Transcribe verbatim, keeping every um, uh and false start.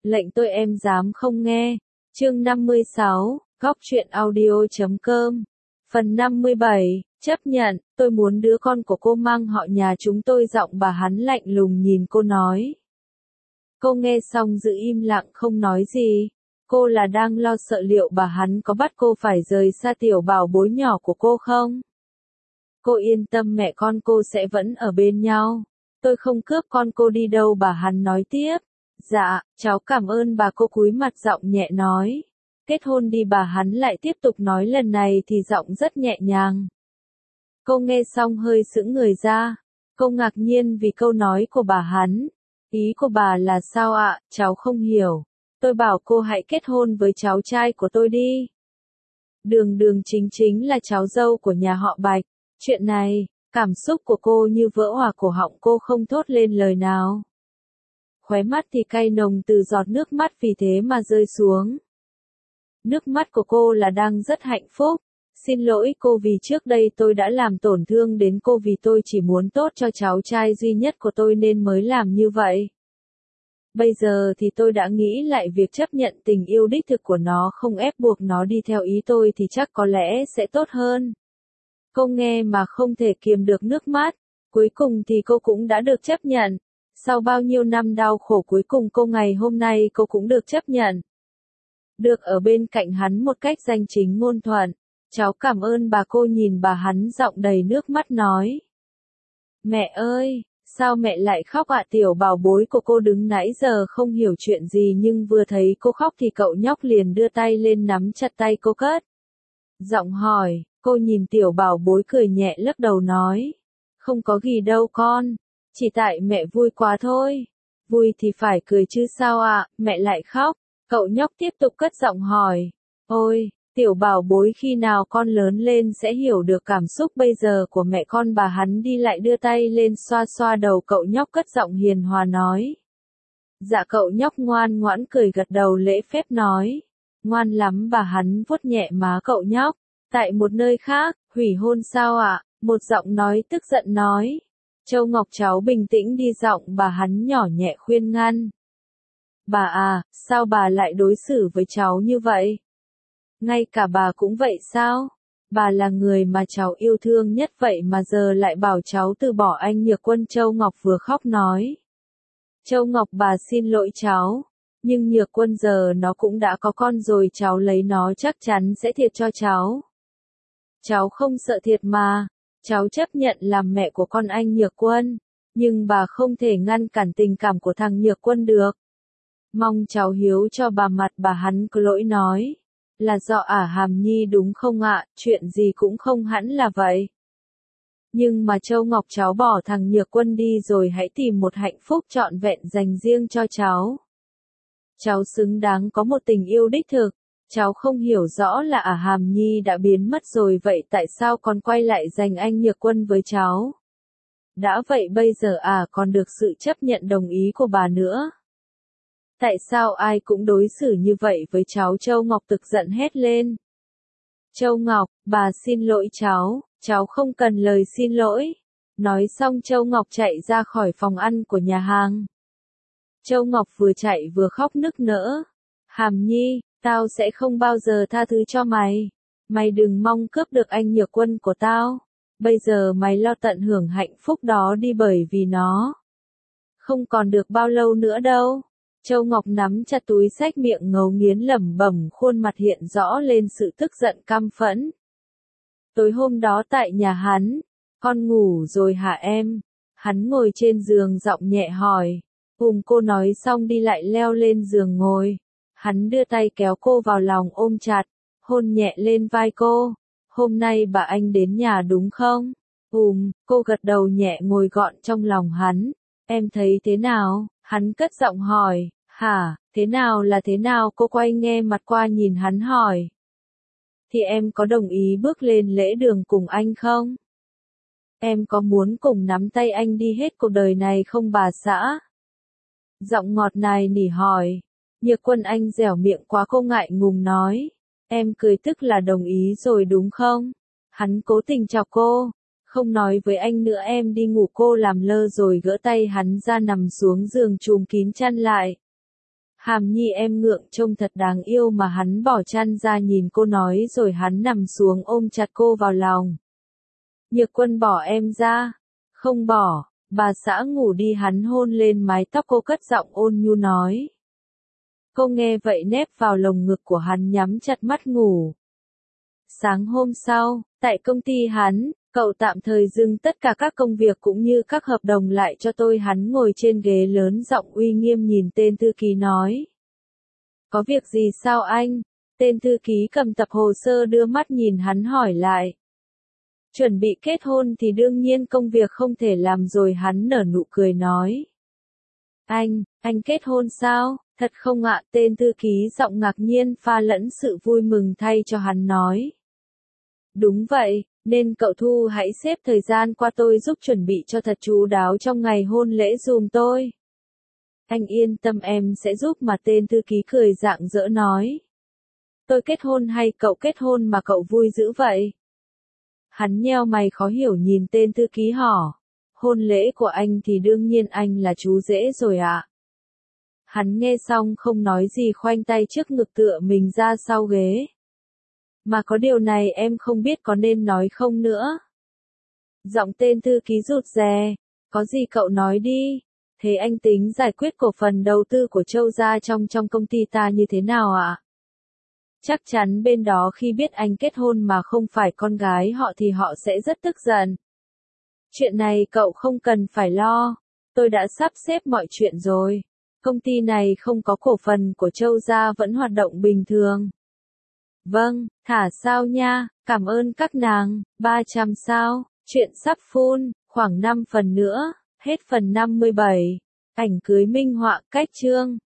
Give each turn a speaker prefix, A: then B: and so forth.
A: Lệnh tôi em dám không nghe. Chương năm mươi sáu, góc truyện audio chấm com. Phần năm mươi bảy, chấp nhận, tôi muốn đứa con của cô mang họ nhà chúng tôi. Giọng bà hắn lạnh lùng nhìn cô nói. Cô nghe xong giữ im lặng không nói gì. Cô là đang lo sợ liệu bà hắn có bắt cô phải rời xa tiểu bảo bối nhỏ của cô không? Cô yên tâm, mẹ con cô sẽ vẫn ở bên nhau. Tôi không cướp con cô đi đâu, bà hắn nói tiếp. Dạ, cháu cảm ơn bà, cô cúi mặt giọng nhẹ nói. Kết hôn đi, bà hắn lại tiếp tục nói, lần này thì giọng rất nhẹ nhàng. Cô nghe xong hơi sững người ra. Cô ngạc nhiên vì câu nói của bà hắn. Ý của bà là sao ạ? Cháu không hiểu. Tôi bảo cô hãy kết hôn với cháu trai của tôi đi. Đường Đường chính chính là cháu dâu của nhà họ Bạch. Chuyện này, cảm xúc của cô như vỡ òa cổ họng, cô không thốt lên lời nào. Khóe mắt thì cay nồng từ giọt nước mắt vì thế mà rơi xuống. Nước mắt của cô là đang rất hạnh phúc. Xin lỗi cô vì trước đây tôi đã làm tổn thương đến cô, vì tôi chỉ muốn tốt cho cháu trai duy nhất của tôi nên mới làm như vậy. Bây giờ thì tôi đã nghĩ lại, việc chấp nhận tình yêu đích thực của nó, không ép buộc nó đi theo ý tôi thì chắc có lẽ sẽ tốt hơn. Cô nghe mà không thể kiềm được nước mắt. Cuối cùng thì cô cũng đã được chấp nhận. Sau bao nhiêu năm đau khổ, cuối cùng cô ngày hôm nay cô cũng được chấp nhận. Được ở bên cạnh hắn một cách danh chính ngôn thuận. Cháu cảm ơn bà, cô nhìn bà hắn giọng đầy nước mắt nói. Mẹ ơi, sao mẹ lại khóc ạ? Tiểu bảo bối của cô đứng nãy giờ không hiểu chuyện gì, nhưng vừa thấy cô khóc thì cậu nhóc liền đưa tay lên nắm chặt tay cô cất. Giọng hỏi, cô nhìn tiểu bảo bối cười nhẹ lắc đầu nói. Không có gì đâu con, chỉ tại mẹ vui quá thôi. Vui thì phải cười chứ sao ạ, mẹ lại khóc. Cậu nhóc tiếp tục cất giọng hỏi. Ôi, tiểu bảo bối, khi nào con lớn lên sẽ hiểu được cảm xúc bây giờ của mẹ con. Bà hắn đi lại đưa tay lên xoa xoa đầu cậu nhóc, cất giọng hiền hòa nói. Dạ, cậu nhóc ngoan ngoãn cười gật đầu lễ phép nói. Ngoan lắm, bà hắn vuốt nhẹ má cậu nhóc. Tại một nơi khác, hủy hôn sao ạ? Một giọng nói tức giận nói. Châu Ngọc, cháu bình tĩnh đi, giọng bà hắn nhỏ nhẹ khuyên ngăn. Bà à, sao bà lại đối xử với cháu như vậy? Ngay cả bà cũng vậy sao? Bà là người mà cháu yêu thương nhất vậy mà giờ lại bảo cháu từ bỏ anh Nhược Quân. Châu Ngọc vừa khóc nói. Châu Ngọc, bà xin lỗi cháu. Nhưng Nhược Quân giờ nó cũng đã có con rồi, cháu lấy nó chắc chắn sẽ thiệt cho cháu. Cháu không sợ thiệt mà. Cháu chấp nhận làm mẹ của con anh Nhược Quân. Nhưng bà không thể ngăn cản tình cảm của thằng Nhược Quân được. Mong cháu hiếu cho bà. Mặt bà hắn có lỗi nói. Là do ả Hàm Nhi đúng không ạ? Chuyện gì cũng không hẳn là vậy. Nhưng mà Châu Ngọc, cháu bỏ thằng Nhược Quân đi rồi hãy tìm một hạnh phúc trọn vẹn dành riêng cho cháu. Cháu xứng đáng có một tình yêu đích thực. Cháu không hiểu rõ là ả Hàm Nhi đã biến mất rồi, vậy tại sao còn quay lại giành anh Nhược Quân với cháu? Đã vậy bây giờ ả còn được sự chấp nhận đồng ý của bà nữa. Tại sao ai cũng đối xử như vậy với cháu? Châu Ngọc tức giận hét lên. Châu Ngọc, bà xin lỗi cháu, cháu không cần lời xin lỗi. Nói xong Châu Ngọc chạy ra khỏi phòng ăn của nhà hàng. Châu Ngọc vừa chạy vừa khóc nức nở. Hàm Nhi, tao sẽ không bao giờ tha thứ cho mày. Mày đừng mong cướp được anh Nhược Quân của tao. Bây giờ mày lo tận hưởng hạnh phúc đó đi, bởi vì nó không còn được bao lâu nữa đâu. Châu Ngọc nắm chặt túi xách, miệng ngấu nghiến lẩm bẩm, khuôn mặt hiện rõ lên sự tức giận căm phẫn. Tối hôm đó tại nhà hắn, con ngủ rồi hả em? Hắn ngồi trên giường giọng nhẹ hỏi. Ùm, cô nói xong đi lại leo lên giường ngồi. Hắn đưa tay kéo cô vào lòng ôm chặt, hôn nhẹ lên vai cô. Hôm nay bà anh đến nhà đúng không? Ùm, cô gật đầu nhẹ ngồi gọn trong lòng hắn. Em thấy thế nào? Hắn cất giọng hỏi. Hả, thế nào là thế nào? Cô quay nghe mặt qua nhìn hắn hỏi. Thì em có đồng ý bước lên lễ đường cùng anh không? Em có muốn cùng nắm tay anh đi hết cuộc đời này không bà xã? Giọng ngọt nài nỉ hỏi. Nhược Quân, anh dẻo miệng quá, cô ngại ngùng nói. Em cười tức là đồng ý rồi đúng không? Hắn cố tình chọc cô. Không nói với anh nữa, em đi ngủ. Cô làm lơ rồi gỡ tay hắn ra, nằm xuống giường trùm kín chăn lại. Hàm Nhi em ngượng trông thật đáng yêu mà hắn bỏ chăn ra nhìn cô nói rồi hắn nằm xuống ôm chặt cô vào lòng. Nhược Quân bỏ em ra. Không bỏ, bà xã ngủ đi hắn hôn lên mái tóc cô cất giọng ôn nhu nói. Cô nghe vậy nép vào lồng ngực của hắn nhắm chặt mắt ngủ. Sáng hôm sau, tại công ty hắn, cậu tạm thời dừng tất cả các công việc cũng như các hợp đồng lại cho tôi. Hắn ngồi trên ghế lớn giọng uy nghiêm nhìn tên thư ký nói. Có việc gì sao anh? Tên thư ký cầm tập hồ sơ đưa mắt nhìn hắn hỏi lại. Chuẩn bị kết hôn thì đương nhiên công việc không thể làm rồi hắn nở nụ cười nói. Anh, anh kết hôn sao? Thật không ạ? Tên thư ký giọng ngạc nhiên pha lẫn sự vui mừng thay cho hắn nói. Đúng vậy, nên cậu Thu hãy xếp thời gian qua tôi giúp chuẩn bị cho thật chu đáo trong ngày hôn lễ dùm tôi. Anh yên tâm em sẽ giúp mà tên thư ký cười rạng rỡ nói. Tôi kết hôn hay cậu kết hôn mà cậu vui dữ vậy? Hắn nheo mày khó hiểu nhìn tên thư ký hỏi. Hôn lễ của anh thì đương nhiên anh là chú rể rồi ạ. Hắn nghe xong không nói gì khoanh tay trước ngực tựa mình ra sau ghế. Mà có điều này em không biết có nên nói không nữa. Giọng tên thư ký rụt rè. Có gì cậu nói đi. Thế anh tính giải quyết cổ phần đầu tư của Châu gia trong trong công ty ta như thế nào ạ? Chắc chắn bên đó khi biết anh kết hôn mà không phải con gái họ thì họ sẽ rất tức giận. Chuyện này cậu không cần phải lo. Tôi đã sắp xếp mọi chuyện rồi. Công ty này không có cổ phần của Châu gia vẫn hoạt động bình thường. Vâng, thả sao nha, cảm ơn các nàng. ba trăm sao, chuyện sắp full, khoảng năm phần nữa, hết phần năm mươi bảy. Ảnh cưới minh họa cách chương.